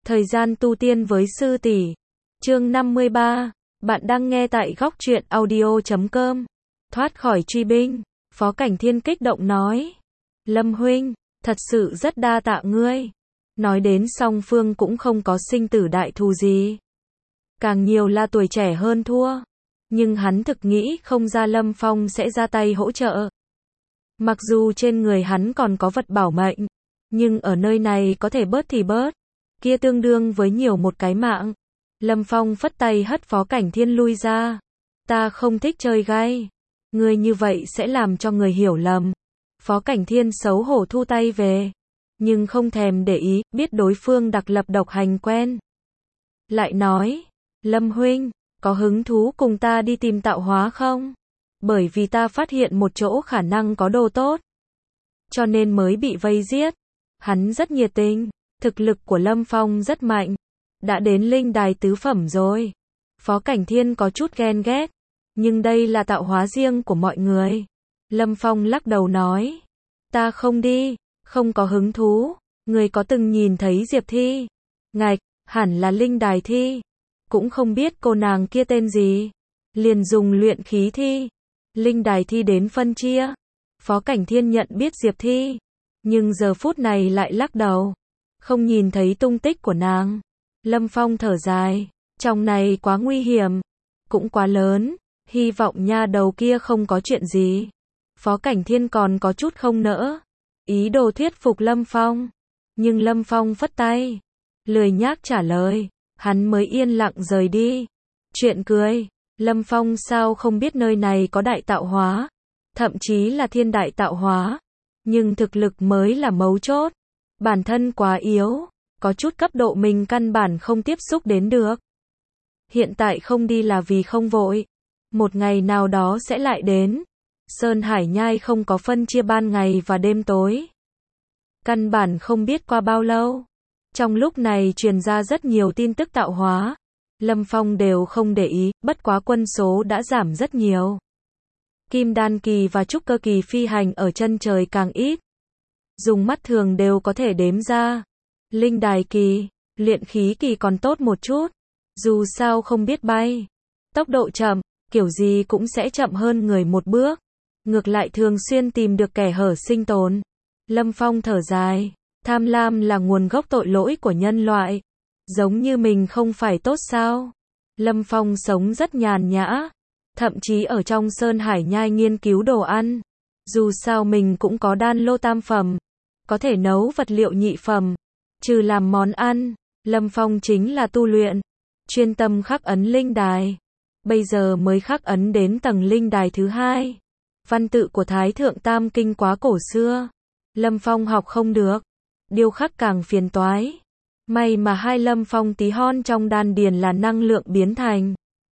Thời gian tu tiên với sư tỷ. Chương 53. Bạn đang nghe tại góc truyện audio.com. Thoát khỏi truy binh. Phó Cảnh Thiên kích động nói. Lâm huynh, thật sự rất đa tạ ngươi. Nói đến song phương cũng không có sinh tử đại thù gì. Càng nhiều là tuổi trẻ hơn thua. Nhưng hắn thực nghĩ không ra Lâm Phong sẽ ra tay hỗ trợ. Mặc dù trên người hắn còn có vật bảo mệnh, nhưng ở nơi này có thể bớt thì bớt. Kia tương đương với nhiều một cái mạng. Lâm Phong phất tay hất Phó Cảnh Thiên lui ra. Ta không thích chơi gay. Ngươi như vậy sẽ làm cho người hiểu lầm. Phó Cảnh Thiên xấu hổ thu tay về. Nhưng không thèm để ý, biết đối phương đặc lập độc hành quen. Lại nói, Lâm huynh, có hứng thú cùng ta đi tìm tạo hóa không? Bởi vì ta phát hiện một chỗ khả năng có đồ tốt. Cho nên mới bị vây giết. Hắn rất nhiệt tình. Thực lực của Lâm Phong rất mạnh. Đã đến linh đài tứ phẩm rồi. Phó Cảnh Thiên có chút ghen ghét. Nhưng đây là tạo hóa riêng của mọi người. Lâm Phong lắc đầu nói. Ta không đi, không có hứng thú. Người có từng nhìn thấy Diệp Thi? Ngạch, hẳn là linh đài thi. Cũng không biết cô nàng kia tên gì. Liền dùng luyện khí thi. Linh đài thi đến phân chia. Phó Cảnh Thiên nhận biết Diệp Thi. Nhưng giờ phút này lại lắc đầu. Không nhìn thấy tung tích của nàng. Lâm Phong thở dài. Trong này quá nguy hiểm. Cũng quá lớn. Hy vọng nha đầu kia không có chuyện gì. Phó Cảnh Thiên còn có chút không nỡ. Ý đồ thuyết phục Lâm Phong. Nhưng Lâm Phong phất tay. Lười nhác trả lời. Hắn mới yên lặng rời đi. Chuyện cười. Lâm Phong sao không biết nơi này có đại tạo hóa. Thậm chí là thiên đại tạo hóa. Nhưng thực lực mới là mấu chốt. Bản thân quá yếu. Có chút cấp độ mình căn bản không tiếp xúc đến được. Hiện tại không đi là vì không vội. Một ngày nào đó sẽ lại đến. Sơn Hải Nhai không có phân chia ban ngày và đêm tối. Căn bản không biết qua bao lâu. Trong lúc này truyền ra rất nhiều tin tức tạo hóa. Lâm Phong đều không để ý, bất quá quân số đã giảm rất nhiều. Kim đan kỳ và trúc cơ kỳ phi hành ở chân trời càng ít. Dùng mắt thường đều có thể đếm ra. Linh đài kỳ, luyện khí kỳ còn tốt một chút. Dù sao không biết bay. Tốc độ chậm, kiểu gì cũng sẽ chậm hơn người một bước. Ngược lại thường xuyên tìm được kẻ hở sinh tồn. Lâm Phong thở dài. Tham lam là nguồn gốc tội lỗi của nhân loại. Giống như mình không phải tốt sao? Lâm Phong sống rất nhàn nhã. Thậm chí ở trong Sơn Hải Nhai nghiên cứu đồ ăn. Dù sao mình cũng có đan lô tam phẩm. Có thể nấu vật liệu nhị phẩm. Trừ làm món ăn, Lâm Phong chính là tu luyện. Chuyên tâm khắc ấn linh đài. Bây giờ mới khắc ấn đến tầng linh đài thứ 2. Văn tự của Thái Thượng Tam Kinh quá cổ xưa. Lâm Phong học không được. Điêu khắc càng phiền toái. May mà hai Lâm Phong tí hon trong đan điền là năng lượng biến thành.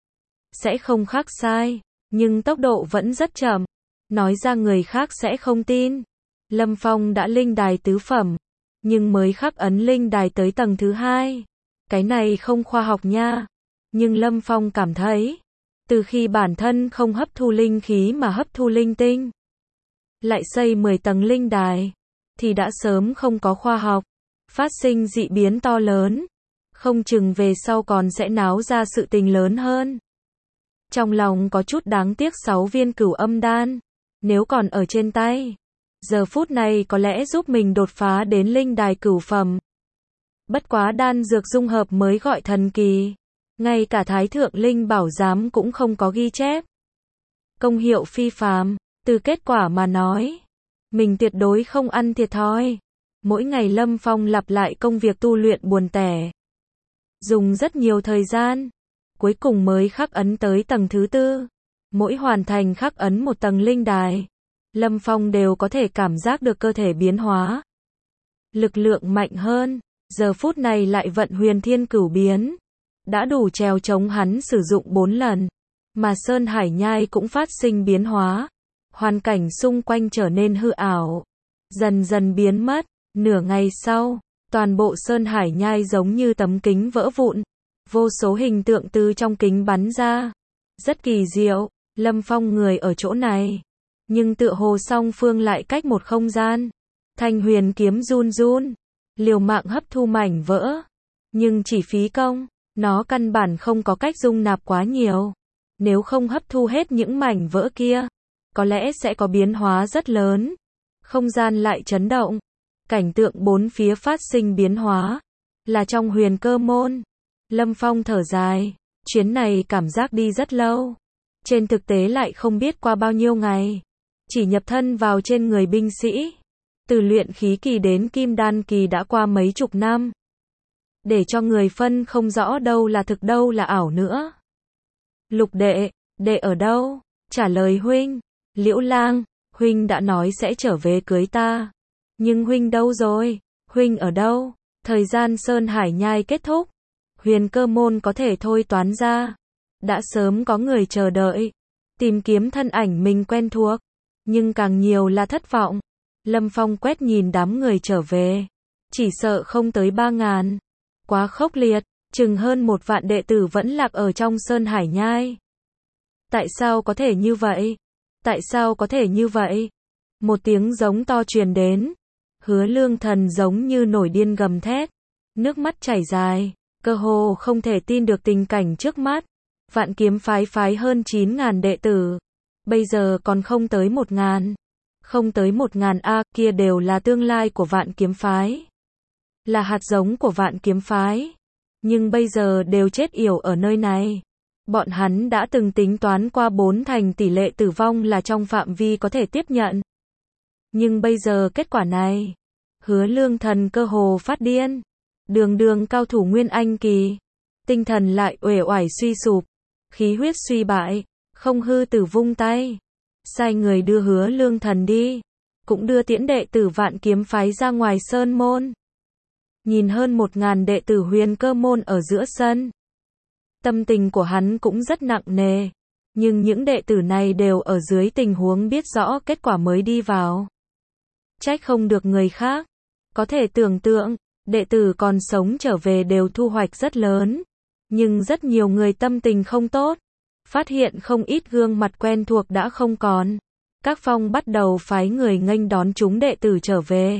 Sẽ không khắc sai. Nhưng tốc độ vẫn rất chậm. Nói ra người khác sẽ không tin. Lâm Phong đã linh đài tứ phẩm. Nhưng mới khắc ấn linh đài tới tầng thứ 2. Cái này không khoa học nha. Nhưng Lâm Phong cảm thấy. Từ khi bản thân không hấp thu linh khí mà hấp thu linh tinh. Lại xây 10 tầng linh đài. Thì đã sớm không có khoa học. Phát sinh dị biến to lớn. Không chừng về sau còn sẽ náo ra sự tình lớn hơn. Trong lòng có chút đáng tiếc 6 viên cửu âm đan. Nếu còn ở trên tay. Giờ phút này có lẽ giúp mình đột phá đến linh đài cửu phẩm. Bất quá đan dược dung hợp mới gọi thần kỳ. Ngay cả Thái Thượng Linh Bảo Giám cũng không có ghi chép. Công hiệu phi phàm. Từ kết quả mà nói. Mình tuyệt đối không ăn thiệt thòi. Mỗi ngày Lâm Phong lặp lại công việc tu luyện buồn tẻ. Dùng rất nhiều thời gian. Cuối cùng mới khắc ấn tới tầng thứ 4. Mỗi hoàn thành khắc ấn một tầng linh đài. Lâm Phong đều có thể cảm giác được cơ thể biến hóa. Lực lượng mạnh hơn. Giờ phút này lại vận huyền thiên cửu biến. Đã đủ trèo chống hắn sử dụng 4 lần. Mà Sơn Hải Nhai cũng phát sinh biến hóa. Hoàn cảnh xung quanh trở nên hư ảo. Dần dần biến mất. Nửa ngày sau, toàn bộ Sơn Hải Nhai giống như tấm kính vỡ vụn. Vô số hình tượng từ trong kính bắn ra. Rất kỳ diệu. Lâm Phong người ở chỗ này. Nhưng tựa hồ song phương lại cách một không gian. Thanh huyền kiếm run run. Liều mạng hấp thu mảnh vỡ. nhưng chỉ phí công, nó căn bản không có cách dung nạp quá nhiều. Nếu không hấp thu hết những mảnh vỡ kia, có lẽ sẽ có biến hóa rất lớn. Không gian lại chấn động, cảnh tượng bốn phía phát sinh biến hóa, là trong Huyền Cơ Môn. Lâm Phong thở dài, chuyến này cảm giác đi rất lâu. Trên thực tế lại không biết qua bao nhiêu ngày. Chỉ nhập thân vào trên người binh sĩ. Từ luyện khí kỳ đến kim đan kỳ đã qua mấy chục năm. Để cho người phân không rõ đâu là thực đâu là ảo nữa. Lục đệ, đệ ở đâu? Trả lời huynh. Liễu Lang, huynh đã nói sẽ trở về cưới ta. Nhưng huynh đâu rồi? Huynh ở đâu? Thời gian Sơn Hải Nhai kết thúc. Huyền Cơ Môn có thể thôi toán ra. Đã sớm có người chờ đợi. Tìm kiếm thân ảnh mình quen thuộc. Nhưng càng nhiều là thất vọng. Lâm Phong quét nhìn đám người trở về. Chỉ sợ không tới 3.000. Quá khốc liệt. Chừng hơn 1 vạn đệ tử vẫn lạc ở trong Sơn Hải Nhai. Tại sao có thể như vậy? Tại sao có thể như vậy? Một tiếng giống to truyền đến. Hứa Lương Thần giống như nổi điên gầm thét. Nước mắt chảy dài. Cơ hồ không thể tin được tình cảnh trước mắt. Vạn Kiếm phái phái hơn 9.000 đệ tử. Bây giờ còn không tới 1.000. Không tới 1.000 a, kia đều là tương lai của Vạn Kiếm phái. Là hạt giống của Vạn Kiếm phái. Nhưng bây giờ đều chết yểu ở nơi này. Bọn hắn đã từng tính toán qua 4 thành tỷ lệ tử vong là trong phạm vi có thể tiếp nhận. Nhưng bây giờ kết quả này. Hứa Lương Thần cơ hồ phát điên. Đường cao thủ Nguyên Anh kỳ. Tinh thần lại uể oải suy sụp. Khí huyết suy bại. Không hư tử vung tay. Sai người đưa Hứa Lương Thần đi. Cũng đưa tiễn đệ tử Vạn Kiếm phái ra ngoài sơn môn. Nhìn hơn 1.000 đệ tử Huyền Cơ Môn ở giữa sân. Tâm tình của hắn cũng rất nặng nề. Nhưng những đệ tử này đều ở dưới tình huống biết rõ kết quả mới đi vào. Trách không được người khác. Có thể tưởng tượng, đệ tử còn sống trở về đều thu hoạch rất lớn. Nhưng rất nhiều người tâm tình không tốt. Phát hiện không ít gương mặt quen thuộc đã không còn. Các phong bắt đầu phái người nghênh đón chúng đệ tử trở về.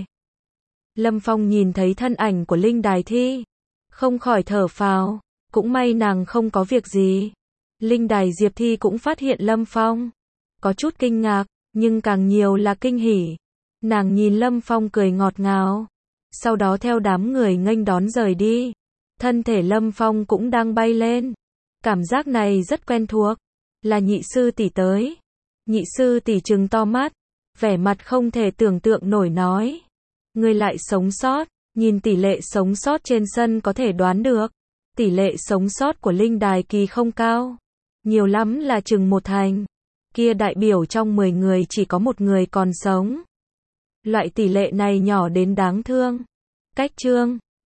Lâm Phong nhìn thấy thân ảnh của Linh Đài Thi. Không khỏi thở phào. Cũng may nàng không có việc gì. Linh Đài Diệp Thi cũng phát hiện Lâm Phong. Có chút kinh ngạc, nhưng càng nhiều là kinh hỉ. Nàng nhìn Lâm Phong cười ngọt ngào. Sau đó theo đám người nghênh đón rời đi. Thân thể Lâm Phong cũng đang bay lên. Cảm giác này rất quen thuộc. Là nhị sư tỷ tới. Nhị sư tỷ trừng to mắt. Vẻ mặt không thể tưởng tượng nổi nói. Ngươi lại sống sót. Nhìn tỷ lệ sống sót trên sân có thể đoán được. Tỷ lệ sống sót của Linh Đài kỳ không cao. Nhiều lắm là chừng 1 thành. Kia đại biểu trong 10 người chỉ có 1 người còn sống. Loại tỷ lệ này nhỏ đến đáng thương. Cách chương